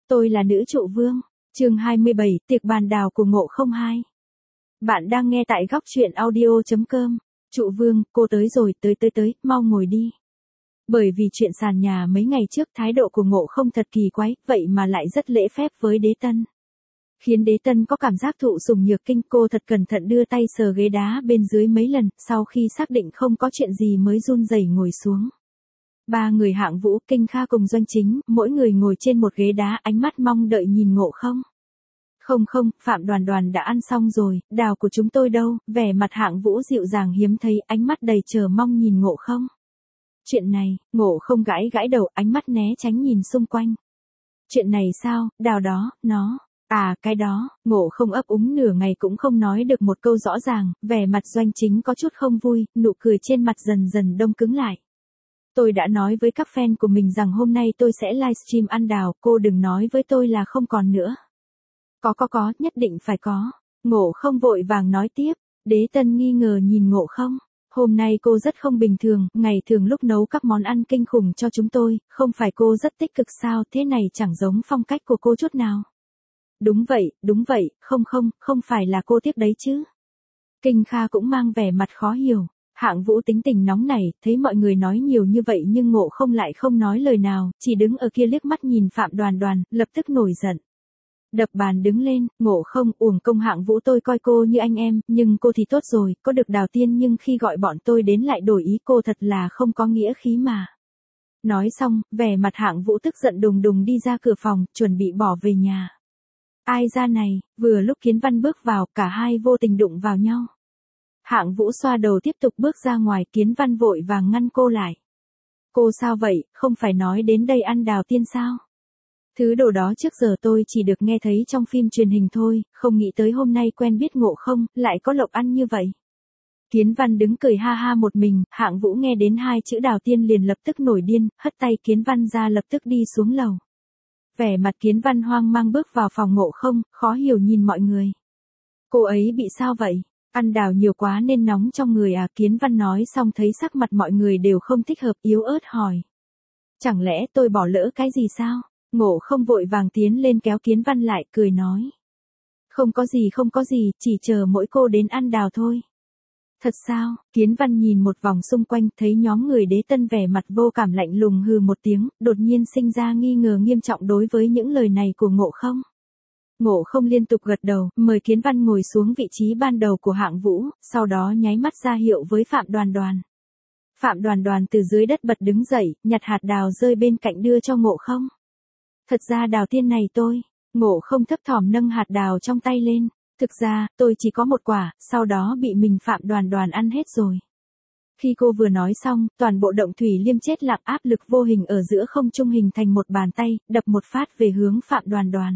Tôi là nữ trụ vương. Chương 27, tiệc bàn đào của Ngộ Không 2. Bạn đang nghe tại góc truyện audio.com. Trụ vương, cô tới rồi, tới, mau ngồi đi. Bởi vì chuyện sàn nhà mấy ngày trước thái độ của Ngộ Không thật kỳ quái, vậy mà lại rất lễ phép với Đế Tân. Khiến Đế Tân có cảm giác thụ sủng nhược kinh, cô thật cẩn thận đưa tay sờ ghế đá bên dưới mấy lần, sau khi xác định không có chuyện gì mới run rẩy ngồi xuống. Ba người Hạng Vũ, Kinh Kha cùng Doanh Chính, mỗi người ngồi trên một ghế đá, ánh mắt mong đợi nhìn Ngộ Không. Không, Phạm Đoàn Đoàn đã ăn xong rồi, đào của chúng tôi đâu? Vẻ mặt Hạng Vũ dịu dàng hiếm thấy, ánh mắt đầy chờ mong nhìn Ngộ Không. Chuyện này, Ngộ Không gãi đầu, ánh mắt né tránh nhìn xung quanh. Chuyện này sao, đào đó, nó. À, cái đó. Ngộ Không ấp úng nửa ngày cũng không nói được một câu rõ ràng, vẻ mặt Doanh Chính có chút không vui, nụ cười trên mặt dần dần đông cứng lại. Tôi đã nói với các fan của mình rằng hôm nay tôi sẽ livestream ăn đào, cô đừng nói với tôi là không còn nữa. Có, nhất định phải có. Ngộ Không vội vàng nói tiếp. Đế Tân nghi ngờ nhìn Ngộ Không. Hôm nay cô rất không bình thường, ngày thường lúc nấu các món ăn kinh khủng cho chúng tôi, không phải cô rất tích cực sao, thế này chẳng giống phong cách của cô chút nào. Đúng vậy, không phải là cô tiếc đấy chứ. Kinh Kha cũng mang vẻ mặt khó hiểu. Hạng Vũ tính tình nóng nảy, thấy mọi người nói nhiều như vậy nhưng Ngộ Không lại không nói lời nào, chỉ đứng ở kia liếc mắt nhìn Phạm Đoàn Đoàn, lập tức nổi giận. Đập bàn đứng lên, Ngộ Không, uổng công Hạng Vũ tôi coi cô như anh em, nhưng cô thì tốt rồi, có được đào tiên nhưng khi gọi bọn tôi đến lại đổi ý, cô thật là không có nghĩa khí mà. Nói xong, vẻ mặt Hạng Vũ tức giận đùng đùng đi ra cửa phòng, chuẩn bị bỏ về nhà. Ai ra này, vừa lúc Kiến Văn bước vào, cả hai vô tình đụng vào nhau. Hạng Vũ xoa đầu tiếp tục bước ra ngoài, Kiến Văn vội vàng ngăn cô lại. Cô sao vậy, không phải nói đến đây ăn đào tiên sao? Thứ đồ đó trước giờ tôi chỉ được nghe thấy trong phim truyền hình thôi, không nghĩ tới hôm nay quen biết Ngộ Không, lại có lộc ăn như vậy. Kiến Văn đứng cười ha ha một mình, Hạng Vũ nghe đến hai chữ đào tiên liền lập tức nổi điên, hất tay Kiến Văn ra lập tức đi xuống lầu. Vẻ mặt Kiến Văn hoang mang bước vào phòng Ngộ Không, khó hiểu nhìn mọi người. Cô ấy bị sao vậy? Ăn đào nhiều quá nên nóng trong người à? Kiến Văn nói xong thấy sắc mặt mọi người đều không thích hợp, yếu ớt hỏi. Chẳng lẽ tôi bỏ lỡ cái gì sao? Ngộ Không vội vàng tiến lên kéo Kiến Văn lại, cười nói. Không có gì, chỉ chờ mỗi cô đến ăn đào thôi. Thật sao? Kiến Văn nhìn một vòng xung quanh, thấy nhóm người Đế Tân vẻ mặt vô cảm lạnh lùng hừ một tiếng, đột nhiên sinh ra nghi ngờ nghiêm trọng đối với những lời này của Ngộ Không. Ngộ Không liên tục gật đầu, mời Kiến Văn ngồi xuống vị trí ban đầu của Hạng Vũ, sau đó nháy mắt ra hiệu với Phạm Đoàn Đoàn. Phạm Đoàn Đoàn từ dưới đất bật đứng dậy, nhặt hạt đào rơi bên cạnh đưa cho Ngộ Không. Thật ra đào tiên này tôi. Ngộ Không thấp thỏm nâng hạt đào trong tay lên. Thực ra, tôi chỉ có một quả, sau đó bị mình Phạm Đoàn Đoàn ăn hết rồi. Khi cô vừa nói xong, toàn bộ động thủy liêm chết lặng, áp lực vô hình ở giữa không trung hình thành một bàn tay, đập một phát về hướng Phạm Đoàn Đoàn.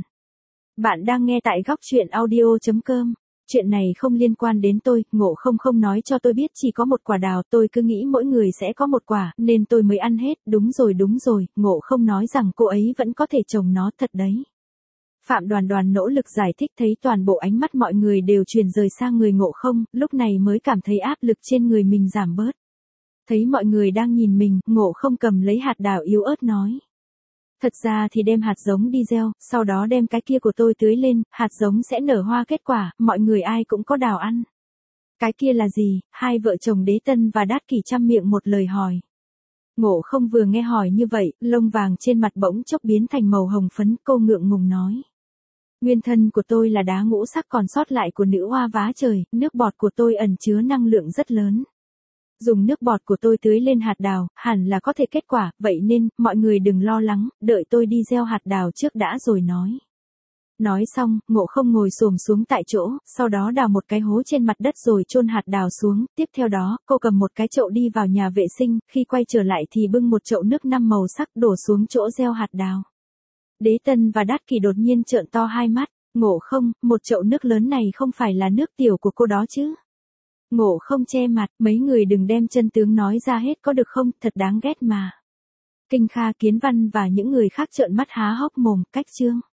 Bạn đang nghe tại góc truyện audio.com. Chuyện này không liên quan đến tôi, Ngộ Không không nói cho tôi biết chỉ có một quả đào, tôi cứ nghĩ mỗi người sẽ có một quả, nên tôi mới ăn hết, đúng rồi, Ngộ Không nói rằng cô ấy vẫn có thể trồng nó, thật đấy. Phạm Đoàn Đoàn nỗ lực giải thích, thấy toàn bộ ánh mắt mọi người đều chuyển rời sang người Ngộ Không, lúc này mới cảm thấy áp lực trên người mình giảm bớt. Thấy mọi người đang nhìn mình, Ngộ Không cầm lấy hạt đào yếu ớt nói. Thật ra thì đem hạt giống đi gieo, sau đó đem cái kia của tôi tưới lên, hạt giống sẽ nở hoa kết quả, mọi người ai cũng có đào ăn. Cái kia là gì? Hai vợ chồng Đế Tân và Đát Kỷ chăm miệng một lời hỏi. Ngộ Không vừa nghe hỏi như vậy, lông vàng trên mặt bỗng chốc biến thành màu hồng phấn, cô ngượng ngùng nói. Nguyên thân của tôi là đá ngũ sắc còn sót lại của nữ hoa vá trời, nước bọt của tôi ẩn chứa năng lượng rất lớn. Dùng nước bọt của tôi tưới lên hạt đào, hẳn là có thể kết quả, vậy nên, mọi người đừng lo lắng, đợi tôi đi gieo hạt đào trước đã rồi nói. Nói xong, Ngộ Không ngồi xổm xuống tại chỗ, sau đó đào một cái hố trên mặt đất rồi chôn hạt đào xuống, tiếp theo đó, cô cầm một cái chậu đi vào nhà vệ sinh, khi quay trở lại thì bưng một chậu nước 5 màu sắc đổ xuống chỗ gieo hạt đào. Đế Tân và Đát Kỷ đột nhiên trợn to hai mắt, Ngộ Không, một chậu nước lớn này không phải là nước tiểu của cô đó chứ? Ngộ Không che mặt, mấy người đừng đem chân tướng nói ra hết có được không, thật đáng ghét mà. Kinh Kha, Kiến Văn và những người khác trợn mắt há hốc mồm, cách chương.